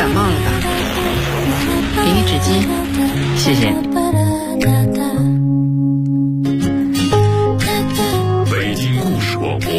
感冒了吧？给你纸巾，谢谢。 北京故事广播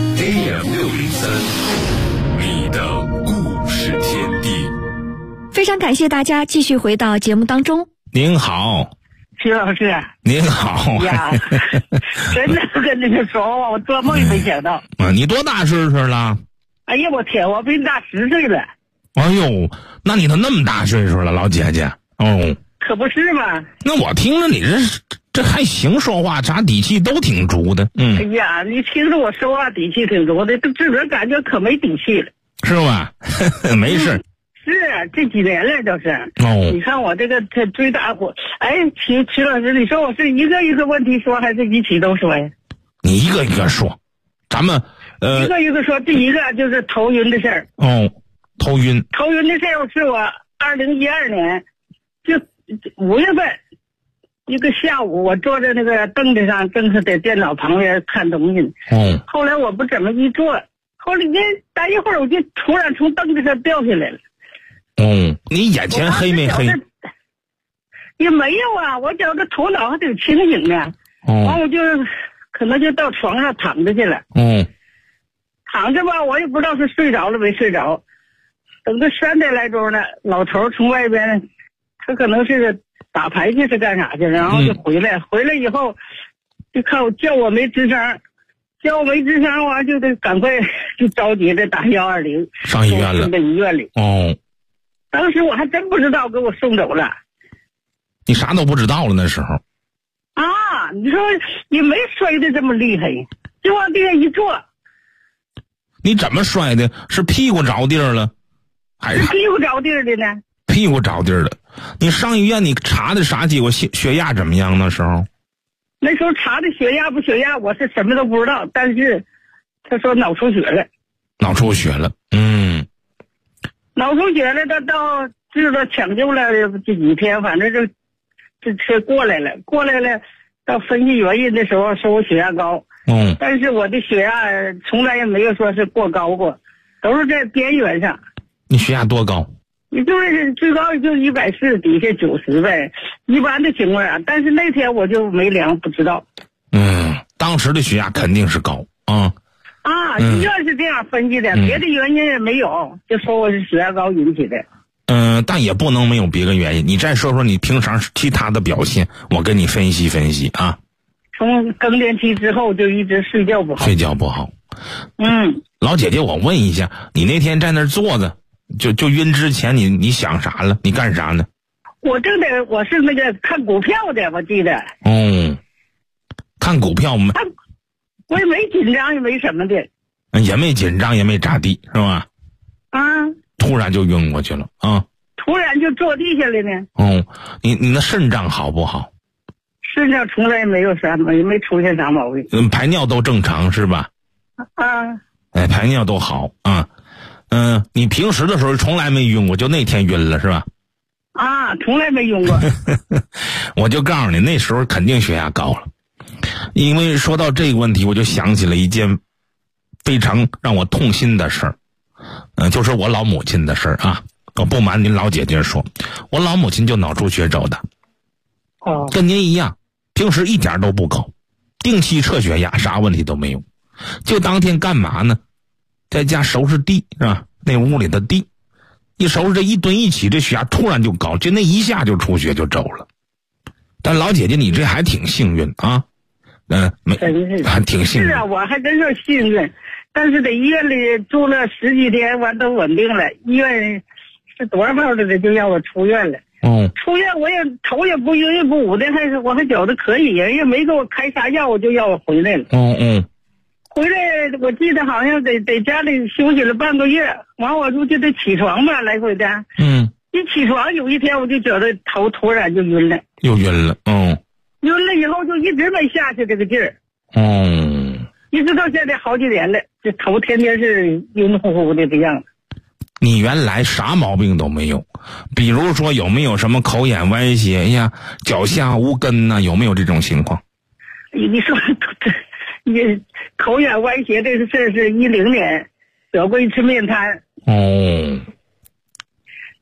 AM603，你的故事天地。 非常感谢大家继续回到节目当中。 您好， 徐老师。 您好呀，真的跟那个说话，我做梦也没想到。 你多大岁数了？ 哎呀，我天，我比你大10岁了。 哎呦，那你都那么大岁数了，老姐姐哦。 可不是嘛。 那我听着你这还行，说话啥底气都挺足的。 哎呀，你听着我说话底气挺足的，自个儿感觉可没底气了， 是吧？没事。 是这几年来都是。 哦。 你看我这个最大火，哎，徐老师，你说我是一个一个问题说，还是一起都说呀？ 你一个一个说，咱们一个一个说。第一个就是头晕的事儿。 哦，头晕的事儿是我2012年就5月份一个下午，我坐在那个凳子上，正是在电脑旁边看东西。后来我不怎么一坐，后来待一会儿我就突然从凳子上掉下来了。 你眼前黑没黑？ 也没有啊，我觉得头脑还挺清醒的。完我就可能就到床上躺着去了。躺着吧，我也不知道是睡着了没睡着。等到3点来钟了，老头从外边，他可能是打牌去是干啥去，然后就回来。回来以后就看我叫我没吱声，完就得赶快就着急的打120 上医院了。 在医院里。当时我还真不知道，给我送走了。 你啥都不知道了那时候。 啊，你说也没摔得这么厉害，就往地上一坐。 你怎么摔的？是屁股着地儿了，还是屁股着地儿的呢？ 屁股着地儿了。你上医院你查的啥结果？血压怎么样那时候？ 那时候查的血压不血压，我是什么都不知道。但是他说脑出血了。 脑出血了。 脑出血了，他到知道抢救了这几天，反正这车过来了，到分析原因的时候说我血压高。但是我的血压从来也没有说是过高过，都是在边缘上。 你血压多高？ 你就是最高也就140，底下90呗，一般的情况啊。但是那天我就没量，不知道。 当时的血压肯定是高医院是这样分析的，别的原因也没有，就说我是血压高引起的。 但也不能没有别的原因。你再说说你平常其他的表现，我跟你分析分析啊。 从更年期之后就一直睡觉不好。 老姐姐，我问一下，你那天在那儿坐着，就晕之前，你想啥了？你干啥呢？ 我是那个看股票的，我记得。 看股票吗？ 我也没紧张，也没什么的。 也没紧张，也没咋地，是吧？突然就晕过去了啊！ 突然就坐地下了呢。 你那肾脏好不好？ 肾脏从来没有啥，也没出现啥毛病。 排尿都正常是吧？排尿都好啊。你平时的时候从来没晕过，就那天晕了是吧？ 从来没晕过。 我就告诉你，那时候肯定血压高了。因为说到这个问题，我就想起了一件非常让我痛心的事儿。就是我老母亲的事儿啊。我不瞒您老姐姐说，我老母亲就脑出血走的。跟您一样，平时一点都不高，定期测血压，啥问题都没有。就当天干嘛呢？在家收拾地是吧？那屋里的地，一收拾这一蹲一起，这血压突然就高，就那一下就出血就走了。但老姐姐你这还挺幸运啊。还挺幸运。 是啊，我还真是幸运。但是在医院里住了10几天，完都稳定了。医院是多少号的就让我出院了。出院我也头也不晕也不捂的，我还觉得可以，人也没给我开啥药，我就要我回来了。回来我记得好像在家里休息了半个月，完我就得起床吧，来回的。一起床有一天我就觉得头突然就晕了。 又晕了。 晕了以后就一直没下去这个劲儿。一直到现在好几年了，这头天天是晕乎乎的这样。 你原来啥毛病都没有，比如说有没有什么口眼歪斜呀、脚下无根呐，有没有这种情况？ 你说你口眼歪斜这个事儿是10年得过一次面瘫。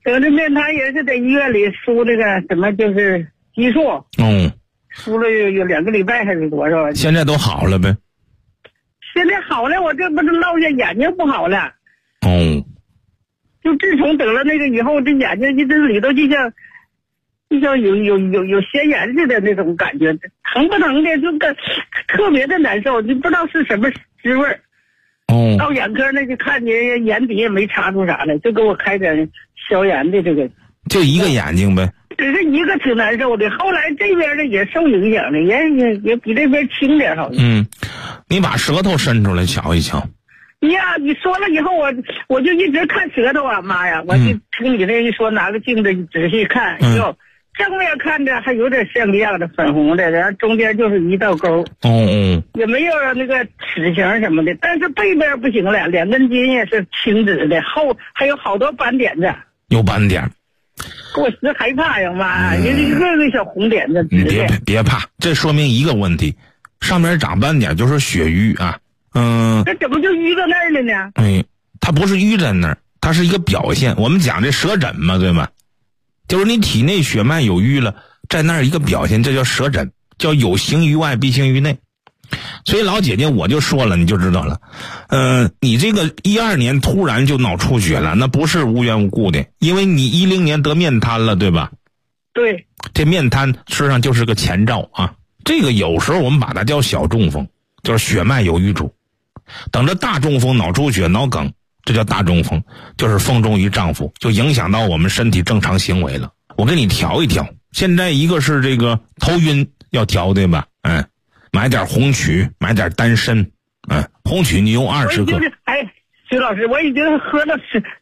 得这面瘫也是在医院里输那个什么就是激素。输了有2个礼拜还是多少？ 现在都好了呗？ 现在好了，我这不是落下眼睛不好了。就自从得了那个以后，这眼睛这里头就像有斜眼似的那种感觉，疼不疼的就特别的难受，就不知道是什么滋味。到眼科那就看见眼底也没查出啥来，就给我开点消炎的这个。 就一个眼睛呗？ 只是一个挺难受的，后来这边的也受影响了，也比这边轻点好像。 你把舌头伸出来瞧一瞧。 呀，你说了以后我就一直看舌头啊，妈呀！我就听你这一说，拿个镜子仔细看，正面看着还有点像个样的粉红的，然后中间就是一道沟。也没有那个齿形什么的，但是背边不行了，2根筋也是青紫的，后还有好多斑点子。 有斑点。 我实害怕呀，妈！一个个小红点子。 你别怕，这说明一个问题，上面长斑点就是血瘀啊。 这怎么就淤到那儿了呢？ 它不是淤在那儿，它是一个表现。我们讲这舌诊嘛，对吧？就是你体内血脉有瘀了，在那儿一个表现，这叫舌诊，叫有形于外，必形于内。所以老姐姐我就说了，你就知道了。你这个12年突然就脑出血了，那不是无缘无故的，因为你10年得面瘫了，对吧？ 对。 这面瘫实际上就是个前兆啊。这个有时候我们把它叫小中风，就是血脉有瘀阻。等着大中风，脑出血、脑梗，这叫大中风，就是风中于丈夫，就影响到我们身体正常行为了。我给你调一调，现在一个是这个头晕要调，对吧？买点红曲，买点丹参，红曲你用20克。 徐老师，我已经喝了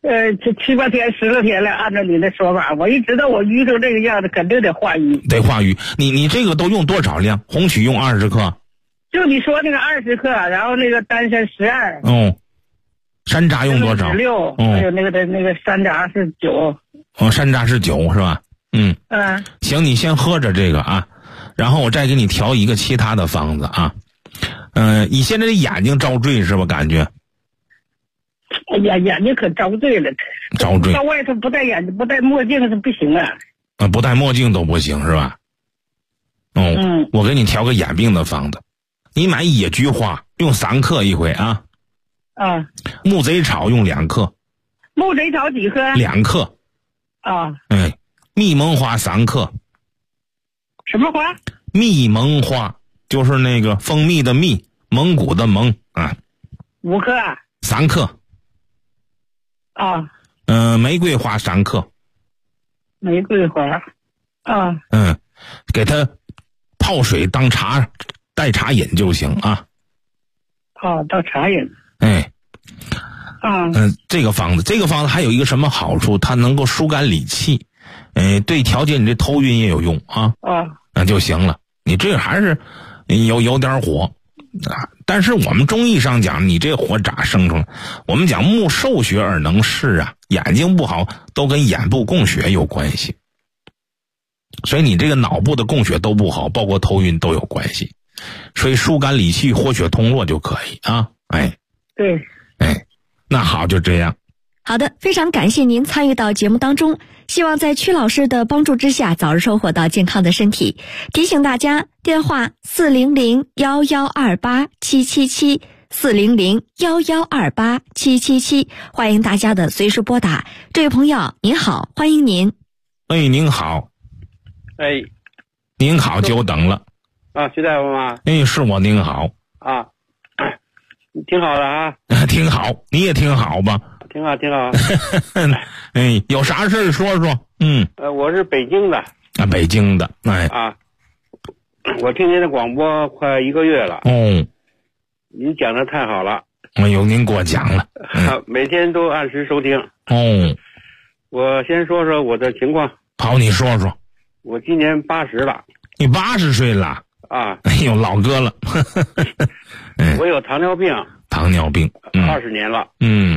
7、8天、10多天了，按照你的说法，我一知道我淤成这个样子，肯定得化瘀。 得化瘀，你这个都用多少量？红曲用20克。 就你说那个20克，然后那个丹参12。 山楂用多少 ？6。还有那个山楂是9。 山楂是9是吧？行，你先喝着这个啊，然后我再给你调一个其他的方子啊。你现在的眼睛遭罪是吧？感觉？ 哎呀，眼睛可遭罪了。 遭罪。 到外头不戴眼镜、不戴墨镜是不行啊。 不戴墨镜都不行是吧？我给你调个眼病的方子。你买野菊花用3克一回啊。木贼草用2克。 木贼草几克 ？2克。蜜蒙花3克。 什么花？ 蜜蒙花，就是那个蜂蜜的蜜，蒙古的蒙啊。 5克。 3克。玫瑰花3克。 玫瑰花。 给它泡水当茶代茶饮就行啊。 当茶饮。 这个方子还有一个什么好处？它能够疏肝理气，对调节你这头晕也有用啊。那就行了。你这还是有点火啊，但是我们中医上讲，你这火咋生出来？我们讲目受血而能视啊，眼睛不好都跟眼部供血有关系，所以你这个脑部的供血都不好，包括头晕都有关系。所以疏肝理气、活血通络就可以啊。 对。 那好，就这样。 好的，非常感谢您参与到节目当中，希望在曲老师的帮助之下，早日收获到健康的身体。提醒大家，电话400-1128-777，400-1128-777，欢迎大家的随时拨打。这位朋友您好，欢迎您。 您好。您好，久等了。 徐大夫吗？ 是我，您好。 挺好的啊。 挺好，你也挺好吧？ 挺好。 有啥事说说？ 我是北京的。 北京的。 我听您的广播快1个月了。您讲的太好了。 您给我讲了。 每天都按时收听。我先说说我的情况。 好，你说说。 我今年80了。 你80岁了？老哥了。 我有糖尿病。20年了。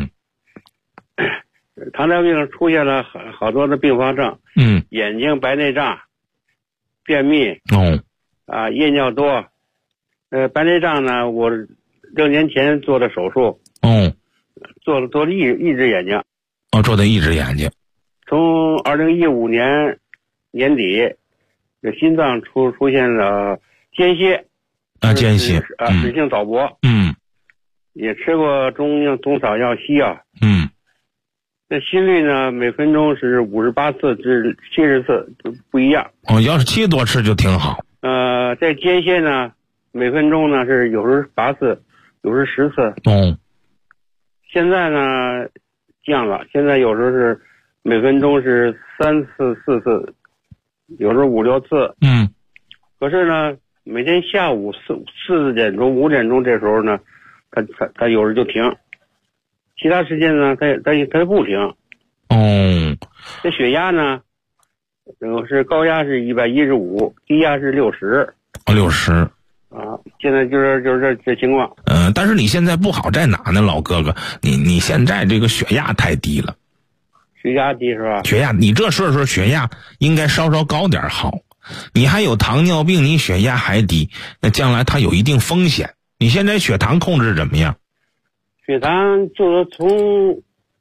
糖尿病出现了好多的并发症。眼睛白内障、便秘。夜尿多。白内障呢，我6年前做的手术。做了一只眼睛。 做的一只眼睛。 从2015年年底，这心脏出现了间歇。 间歇。 室性早搏。也吃过中草药、西药。这心率呢，每分钟是58次至70次，不一样。 要是7多次就挺好。 在间歇呢，每分钟呢是有时8次，有时10次。现在呢降了，现在有时候是每分钟是3次、4次，有时候5、6次。可是呢，每天下午4点钟、5点钟这时候呢，他有时就停，其他时间呢，他不停。这血压呢，是高压是115，低压是60。 60。 现在就是这情况。 但是你现在不好在哪呢，老哥哥？你现在这个血压太低了。 血压低是吧？ 血压，你这岁数血压应该稍稍高点好。你还有糖尿病，你血压还低，那将来它有一定风险。你现在血糖控制怎么样？ 血糖就是从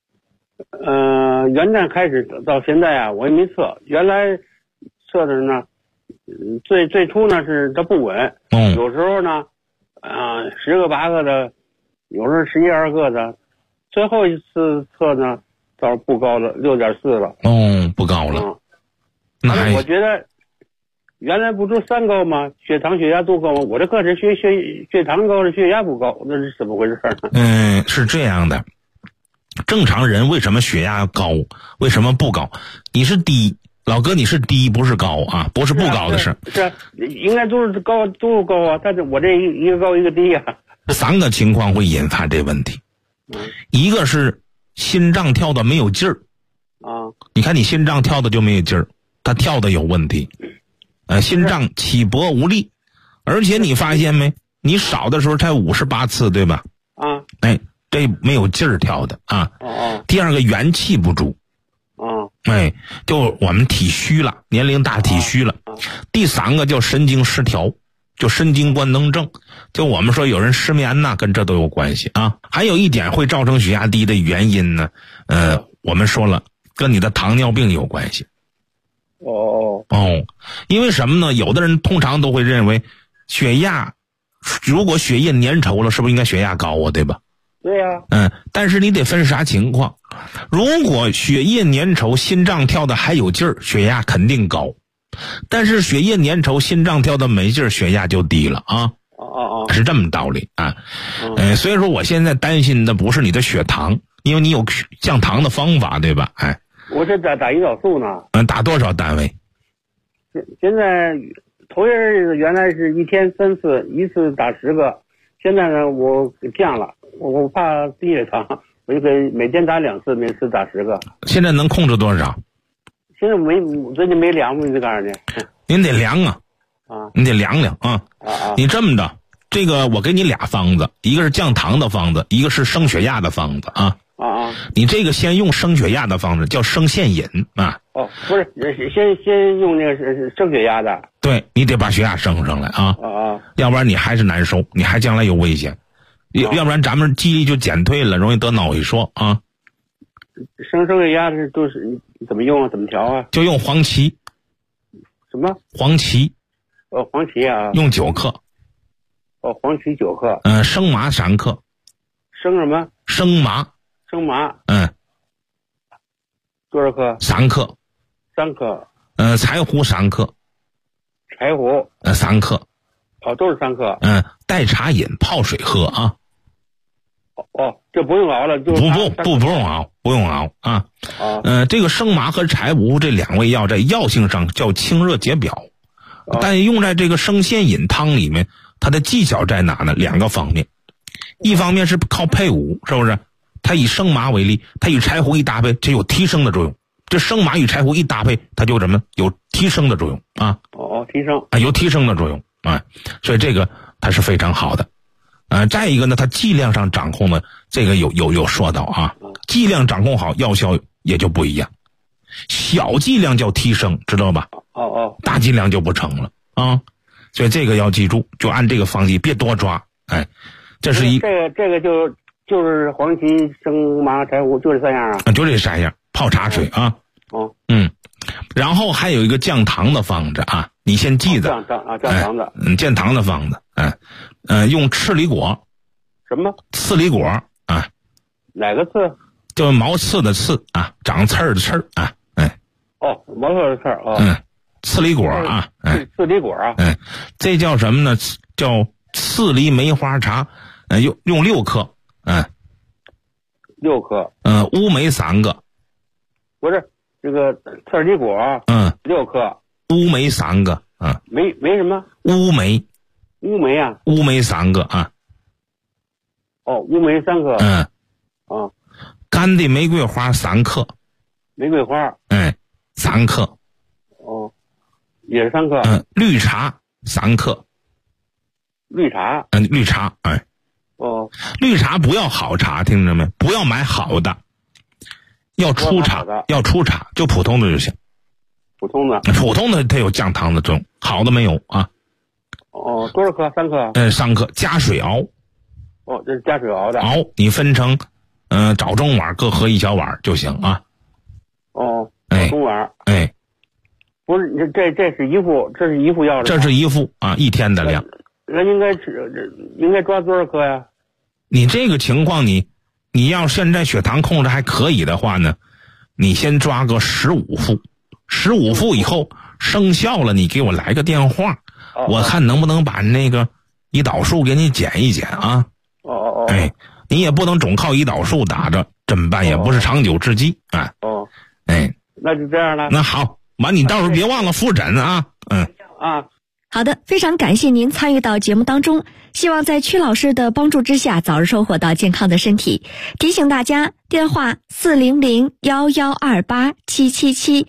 元旦开始到现在啊，我也没测。原来测的呢，最初呢是它不稳。有时候呢，10个8个的，有时候11、12个的。最后一次测呢，倒是不高了，6.4了。 不高了。 那我觉得原来不都3高吗？血糖、血压都高吗？我这个是血糖高，是血压不高，那是怎么回事呢？ 是这样的。正常人为什么血压高？为什么不高？你是低，老哥，你是低，不是高啊，不是不高的事。 是应该都是高啊，但是我这一个高一个低啊。 3个情况会引发这问题。一个是心脏跳的没有劲儿。你看你心脏跳的就没有劲儿，它跳的有问题。心脏起搏无力，而且你发现没？你少的时候才58次，对吧？这没有劲儿跳的啊。第二个元气不足。就我们体虚了，年龄大体虚了。第3个叫神经失调，就神经官能症，就我们说有人失眠呐，跟这都有关系啊。还有一点会造成血压低的原因呢，我们说了，跟你的糖尿病有关系。因为什么呢？有的人通常都会认为血压，如果血液粘稠了，是不是应该血压高啊？对吧？ 对呀。 但是你得分啥情况。如果血液粘稠，心脏跳的还有劲儿，血压肯定高。但是血液粘稠，心脏跳的没劲儿，血压就低了啊。是这么道理啊。所以说我现在担心的不是你的血糖，因为你有降糖的方法，对吧？ 我这打胰岛素呢。 打多少单位？ 现在头些日子原来是1天3次，一次打10个，现在呢我降了，我怕低血糖，我就给每天打2次，每次打10个。现在能控制多少？ 现在最近没量过，你告诉你。 您得量啊。你得量量啊。你这么着，这个我给你俩方子，一个是降糖的方子，一个是升血压的方子啊。你这个先用升血压的方子，叫升腺饮啊。 不是，先用那个升血压的。 对，你得把血压升上来啊。要不然你还是难受，你还将来有危险。要不然咱们记忆力就减退了，容易得脑萎缩啊。 升血压都是怎么用啊？怎么调啊？ 就用黄芪。 什么？ 黄芪。 黄芪啊。 用9克。 黄芪9克。 生麻3克。 生什么？ 生麻。 生麻。多少克？3克。3克。 柴胡3克。 柴胡。 3克。 都是3克。 代茶饮，泡水喝啊。 这不用熬了，就不用熬，不用熬啊。这个生麻和柴胡这2味药在药性上叫清热解表，但用在这个生腺饮汤里面，它的技巧在哪呢？2个方面，一方面是靠配伍，是不是？它以生麻为例，它与柴胡一搭配，这有提升的作用。这生麻与柴胡一搭配，它就什么？有提升的作用啊。 提升有提升的作用啊。所以这个它是非常好的。再一个呢，它剂量上掌控呢，这个有说到啊，剂量掌控好，药效也就不一样。小剂量叫提升，知道吧？大剂量就不成了啊。所以这个要记住，就按这个方剂，别多抓。这是这个就是黄芪、生麻、柴胡，就这3样啊。 就这3样，泡茶水啊。 然后还有一个降糖的方子啊，你先记着。 降糖的。 降糖的方子，用赤梨果。 什么？ 刺梨果啊？ 哪个刺？ 就毛刺的刺啊，长刺儿的刺啊。 毛刺的刺啊。 刺梨果啊。 刺梨果啊。 这叫什么呢？叫刺梨梅花茶。用6克。 6克。 乌梅3个。 不是这个刺梨果。6克。 乌梅3个。 没什么？ 乌梅啊。乌梅3个啊。 乌梅3克。 干的玫瑰花3克。 玫瑰花。 3克。 也是3克。 绿茶3克。 绿茶。 绿茶。绿茶不要好茶，听着没？不要买好的，要出茶，就普通的就行。 普通的它有降糖的作用，好的没有啊。 多少克？3克。 3克，加水熬。 这是加水熬的。 熬，你分成早中晚各喝1小碗就行啊。 早中晚。不是，这是一副药。 这是一副啊，1天的量。 那应该抓多少克呀？ 你这个情况，你要现在血糖控制还可以的话呢，你先抓个15副，15副以后生效了，你给我来个电话，我看能不能把那个胰岛素给你减一减啊。你也不能总靠胰岛素打着，这么办也不是长久之计啊。 那就这样了。 那好，完你到时候别忘了复诊啊。 好的，非常感谢您参与到节目当中，希望在曲老师的帮助之下早日收获到健康的身体。提醒大家，电话400-1128-777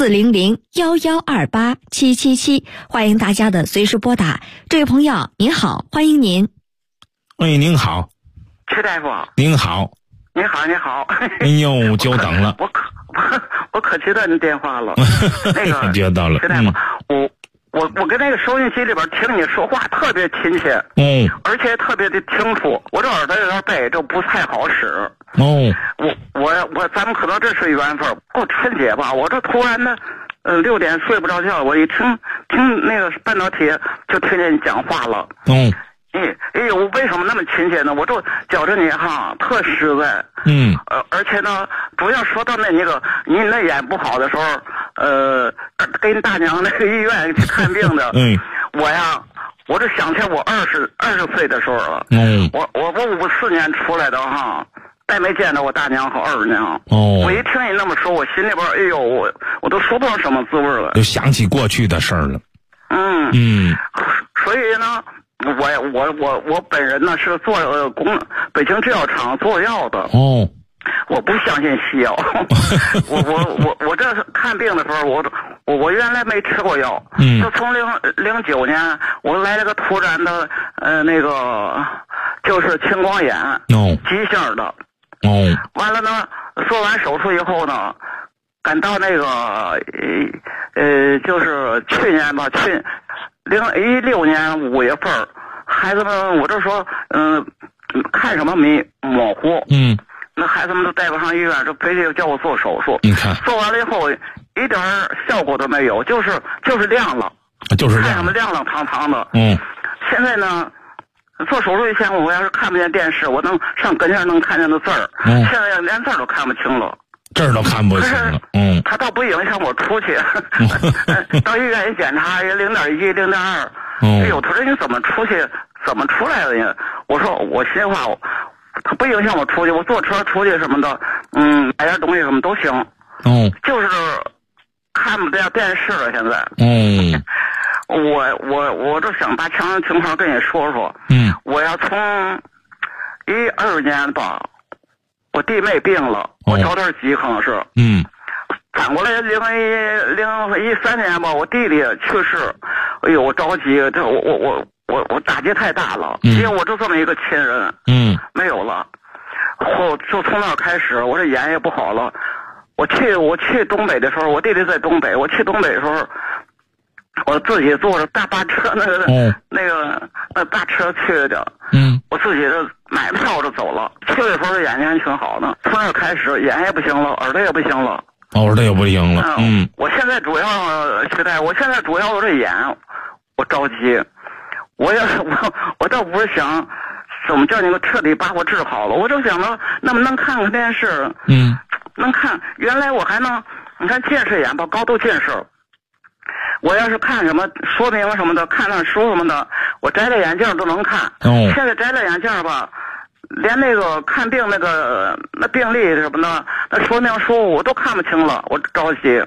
400-1128-777，欢迎大家的随时拨打。这位朋友您好，欢迎您。 喂，您好。 曲大夫。 您好。 你好。 哎呦，久等了。 我可接到您电话了。那个接到了。 曲大夫，我跟那个收音机里边听你说话特别亲切，而且特别的清楚。我这耳朵有点背，就不太好使。咱们可能这是缘分。过春节吧，我这突然呢，6点睡不着觉，我一听那个半导体就听见你讲话了。我为什么那么亲切呢？我就觉着你哈特实在。而且呢，主要说到您那眼不好的时候，给你大娘那个医院去看病的。我就想起我20岁的时候了。我54年出来的哈，再没见着我大娘和二娘。我一听你那么说，我心里边我都说不上什么滋味了， 就想起过去的事儿了。 所以呢。我本人呢是做北京制药厂做药的。我不相信西药。我这看病的时候，我原来没吃过药。就从09年我来了个突然的那个就是青光眼。急性的。完了呢，做完手术以后呢，赶到那个就是去年吧2016年5月份，孩子们我就说看什么模糊。那孩子们都带不上医院，就非得叫我做手术。 你看做完了以后一点效果都没有，就是亮了，看什么亮堂的。现在呢，做手术以前我要是看不见电视，我能上跟前能看见的字儿。现在连字儿都看不清了。 这儿都看不清了。 他倒不影响我出去。到医院一检查也0.1、0.2。他说你怎么出去？怎么出来的呀？我说我心话，他不影响我出去，我坐车出去什么的，买点东西什么都行。就是看不见电视了。现在。我就想把情况跟你说说。我要从12年吧。我弟妹病了，我着点急，可能是。反过来2013年吧，我弟弟去世，我着急，我打击太大了，因为我就这么一个亲人，没有了。就从那开始，我这眼也不好了。我去东北的时候，我弟弟在东北，我去东北的时候，我自己坐着大巴车那大车去的。我自己就买票就走了。去的时候眼睛还挺好的，从那开始眼也不行了，耳朵也不行了。 哦，这也不行了。 我现在主要徐大夫，我现在主要我这眼，我着急。我倒不是想怎么叫你彻底把我治好了，我就想着能不能看看电视。能看，原来我还能，你看近视眼吧，高度近视。我要是看什么说明什么的，看那书什么的，我摘了眼镜都能看。现在摘了眼镜吧，连那个看病那病历什么的，那说明书我都看不清了，我着急。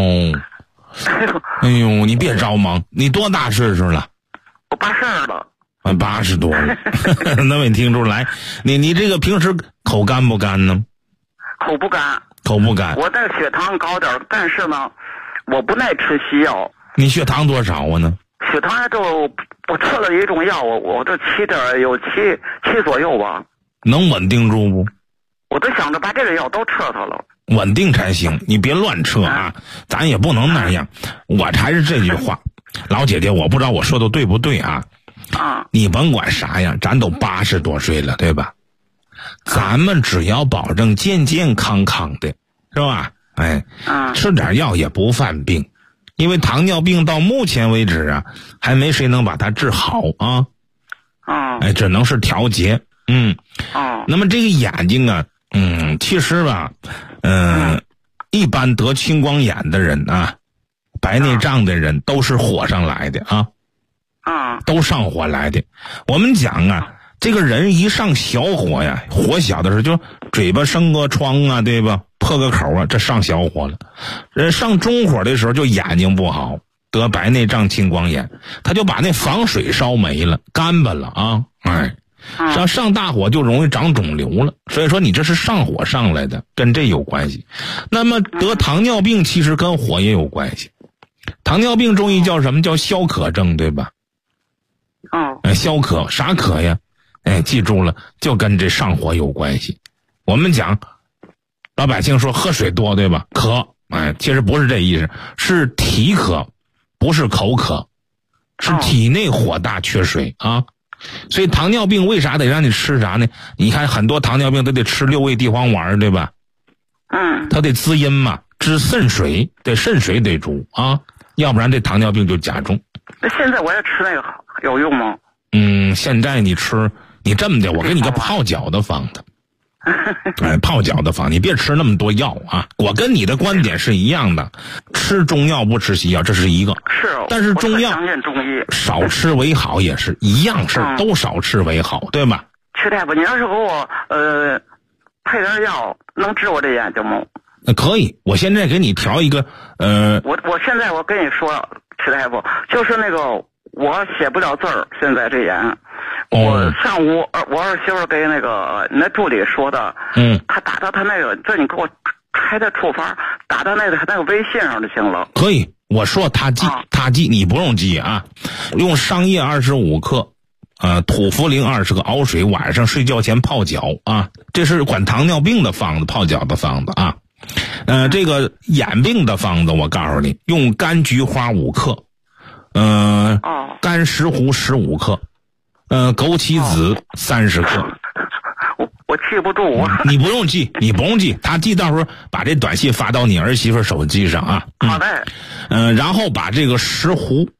哎呦，你别着忙，你多大岁数了？ 我82了。 80多了，那没听出来。你这个平时口干不干呢？ 口不干。我这血糖高点，但是呢，我不耐吃西药。 你血糖多少啊呢？ 血糖就我吃了一种药，我这7左右吧。 能稳定住不？ 我都想着把这个药都撤它了。 稳定才行，你别乱撤啊！咱也不能那样。我还是这句话，老姐姐，我不知道我说的对不对啊？你甭管啥样，咱都80多岁了，对吧？咱们只要保证健健康康的，是吧？吃点药也不犯病，因为糖尿病到目前为止啊，还没谁能把它治好啊。只能是调节。那么这个眼睛啊，其实吧，一般得青光眼的人啊，白内障的人都是火上来的啊。都上火来的。我们讲啊，这个人一上小火呀，火小的时候就嘴巴生个疮啊，对吧？破个口啊，这上小火了。上中火的时候就眼睛不好，得白内障青光眼，他就把那防水烧没了，干巴了啊。上大火就容易长肿瘤了。所以说你这是上火上来的，跟这有关系。那么得糖尿病其实跟火也有关系。糖尿病中医叫什么？叫消渴症，对吧？消渴，啥渴呀？记住了，就跟这上火有关系。我们讲，老百姓说喝水多，对吧？渴，其实不是这意思，是体渴，不是口渴，是体内火大缺水啊。所以糖尿病为啥得让你吃啥呢？你看很多糖尿病都得吃6味地黄丸，对吧？它得滋阴嘛，治肾水，得肾水得足啊，要不然这糖尿病就加重。 那现在我也吃那个有用吗？ 现在你吃，你这么的，我给你个泡脚的方子。泡脚的方，你别吃那么多药啊！我跟你的观点是一样的，吃中药不吃西药，这是一个。但是中药少吃为好，也是一样事儿，都少吃为好，对吧？ 徐大夫，你要是给我配点药，能治我这眼睛吗？ 可以，我现在给你调一个我现在我跟你说，徐大夫，就是那个我写不了字儿，现在这眼。我上午我儿媳妇给那个那助理说的，他打到他那个，这你给我开的处方，打到那个微信上就行了。 可以，我说他记，你不用记啊。用桑叶25克，土茯苓20个，熬水，晚上睡觉前泡脚啊。这是管糖尿病的方子，泡脚的方子啊。这个眼病的方子，我告诉你，用干菊花5克，干石斛15克。枸杞子30克。 我记不住啊。 你不用记，他记，到时候把这短信发到你儿媳妇手机上啊。 好的。 然后把这个石斛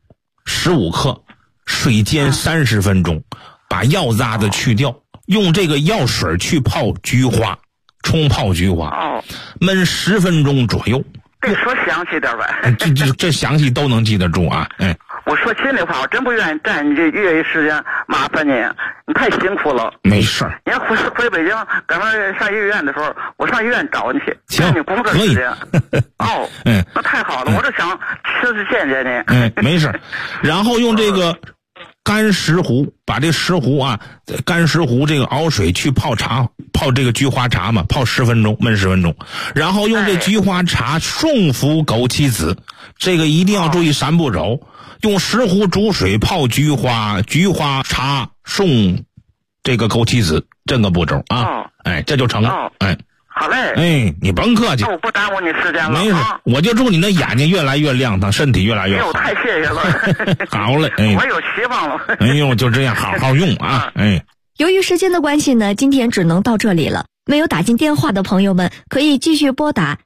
15克，水煎30分钟，把药渣子去掉，用这个药水去泡菊花，冲泡菊花，焖10分钟左右。 别说详细点呗。 这详细都能记得住啊。 我说心里话，我真不愿意占你这业余时间，麻烦你，你太辛苦了。 没事儿。 你回北京，赶快上医院的时候，我上医院找你去。 行， 你工作时间。那太好了，我就想谢谢你。 没事儿。然后用这个干石斛，把这石斛啊，干石斛这个熬水去泡茶，泡这个菊花茶嘛，泡10分钟，焖10分钟。然后用这菊花茶送服枸杞子，这个一定要注意3步骤。用石斛煮水泡菊花，菊花茶送这个枸杞子，这个步骤啊。这就成了。 好嘞。 你甭客气。 我不耽误你时间了。 没事，我就祝你那眼睛越来越亮堂，身体越来越好。 太谢谢了。 好嘞。 我有希望了。 就这样好好用啊。 由于时间的关系呢，今天只能到这里了。 没有打进电话的朋友们，可以继续拨打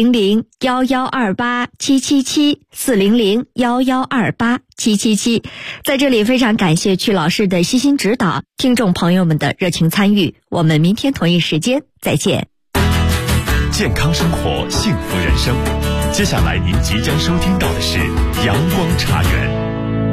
400-1128-777，400-1128-777。在这里非常感谢曲老师的悉心指导，听众朋友们的热情参与。我们明天同一时间再见。 健康生活，幸福人生。接下来您即将收听到的是阳光茶园。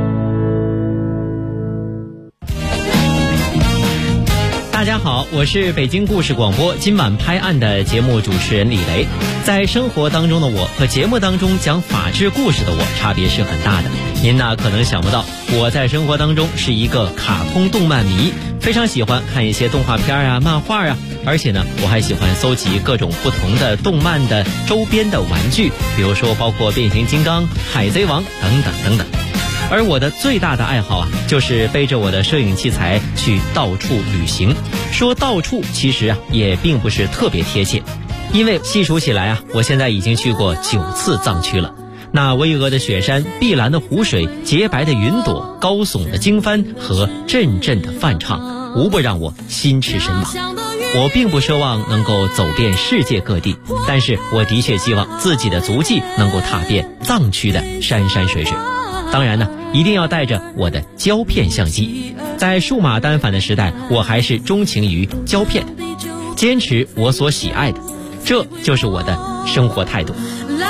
大家好，我是北京故事广播今晚拍案的节目主持人李雷。在生活当中的我和节目当中讲法治故事的我差别是很大的。您呢可能想不到，我在生活当中是一个卡通动漫迷，非常喜欢看一些动画片啊、漫画啊，而且呢我还喜欢搜集各种不同的动漫的周边的玩具，比如说包括变形金刚、海贼王等等等等。而我的最大的爱好啊，就是背着我的摄影器材去到处旅行。说到处其实啊也并不是特别贴切，因为细数起来啊，我现在已经去过9次藏区了。那巍峨的雪山、碧蓝的湖水、洁白的云朵、高耸的经幡和阵阵的梵唱，无不让我心驰神往。我并不奢望能够走遍世界各地，但是我的确希望自己的足迹能够踏遍藏区的山山水水。当然呢，一定要带着我的胶片相机。在数码单反的时代，我还是钟情于胶片的，坚持我所喜爱的，这就是我的生活态度。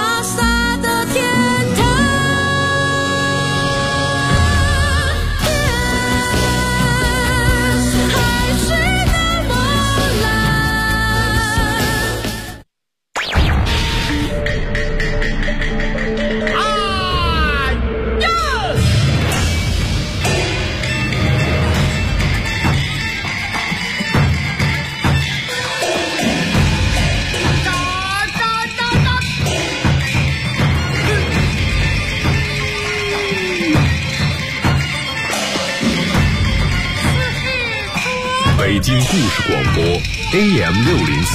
北京故事广播 AM603，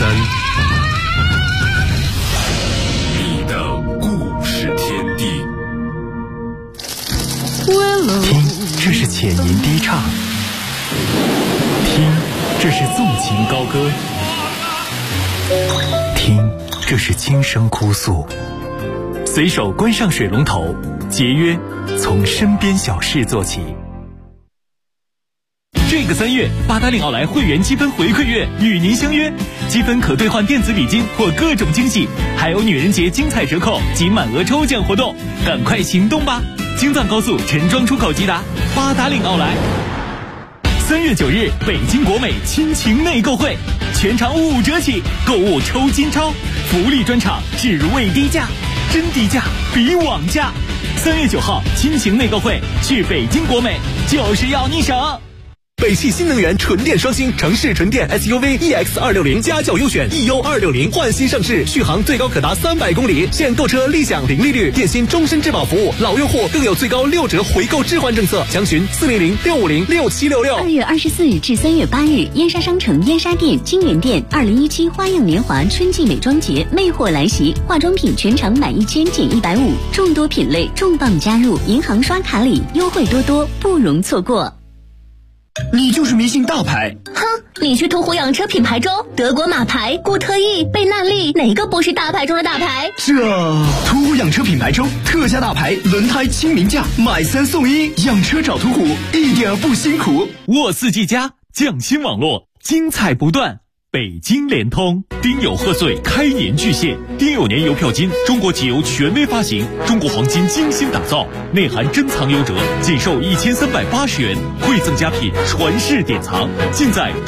你的故事天地。 听，这是浅吟低唱；听，这是纵情高歌；听，这是轻声哭诉。随手关上水龙头，节约从身边小事做起。这个3月，八达岭奥莱会员积分回馈月与您相约，积分可兑换电子礼金或各种惊喜，还有女人节精彩折扣及满额抽奖活动，赶快行动吧！京藏高速陈庄出口即达，八达岭奥莱。3月9日，北京国美亲情内购会，全场5折起，购物抽金钞，福利专场，置入未低价，真低价比网价。3月9号，亲情内购会，去北京国美就是要你省。 北汽新能源纯电双星城市纯电 SUV EX260家轿优选 EU260换新上市，续航最高可达300公里，现购车立享零利率，电信终身质保服务，老用户更有最高6折回购置换政策，详询400-650-6766。 2月24日至3月8日，燕莎商城燕莎店、金源店2017花样年华春季美妆节魅惑来袭，化妆品全场满1000减150，众多品类重磅加入，银行刷卡礼优惠多多，不容错过。 你就是迷信大牌。 哼，你去途虎养车品牌中，德国马牌、固特异、贝纳利，哪个不是大牌中的大牌？ 途虎养车品牌中特价大牌轮胎亲民价，买3送1，养车找途虎一点不辛苦。 沃4G+匠心网络，精彩不断。北京联通丁酉贺岁开年巨献，丁酉年邮票金，中国集邮权威发行，中国黄金精心打造，内含珍藏优折，仅售1380元，馈赠佳品传世典藏，尽在